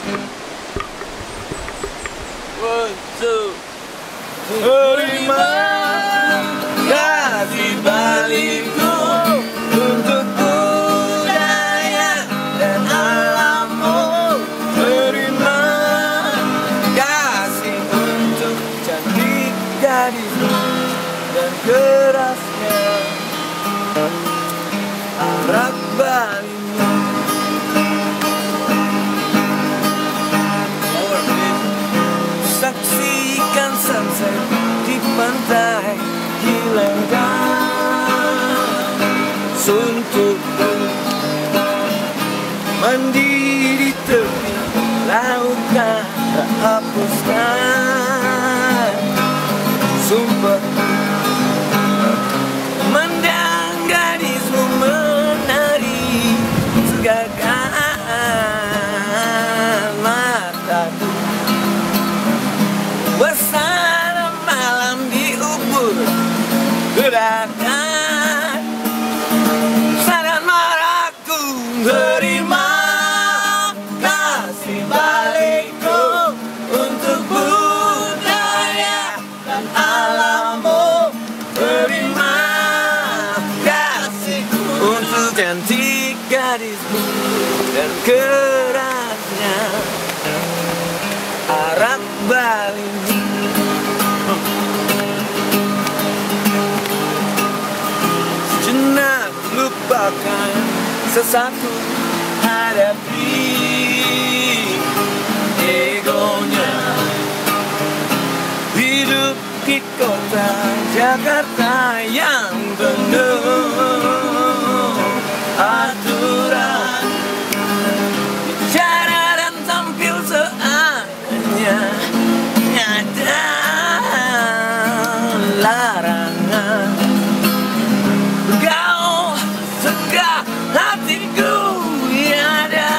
Untuk terima kasih balikku untuk budaya dan alammu. Terima kasih untuk cantik gadismu dan kerasnya arak balimu. Saksikan sunset di pantai hilangkan suntukku, mandi di tepi lautan tak hapuskan sumpah. Mendang gadismu menari segagan mataku. Suasana malam di ubur gerakan sangat marahku. Terima kasih balikku untuk budaya dan alammu. Terima kasih untuk cantik gadismu dan kerasnya arak balimu. Sejenak lupakan sesaku, hadapi egonya. Hidup di kota Jakarta yang penuh aturan, bicara dan tampil seadanya. Ada larangan, kau suka hatiku ada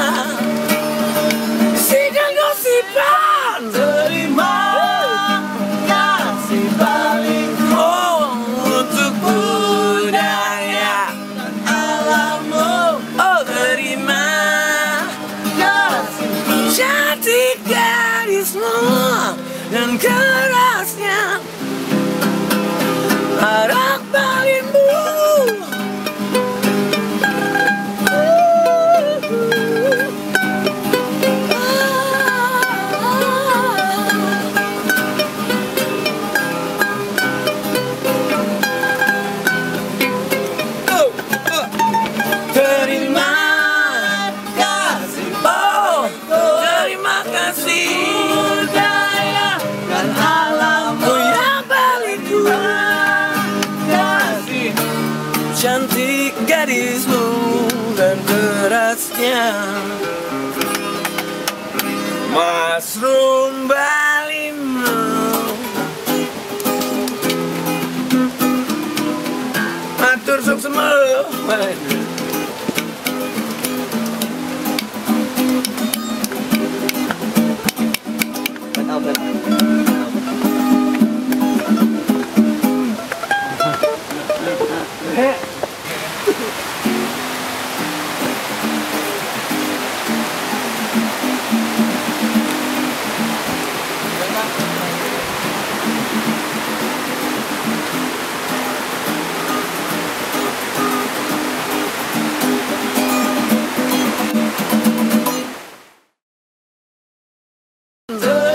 sidang gosipan. Terima kasih balikku untuk budaya dan alammu. Oh, terima kasih cantik gadismu dan kerasnya arak balimu. Terima kasih, oh, terima kasih budaya dan alammu yang balikku. Kasih cantik gadismu dan kerasnya mushroom balimu. Matur sok semua. The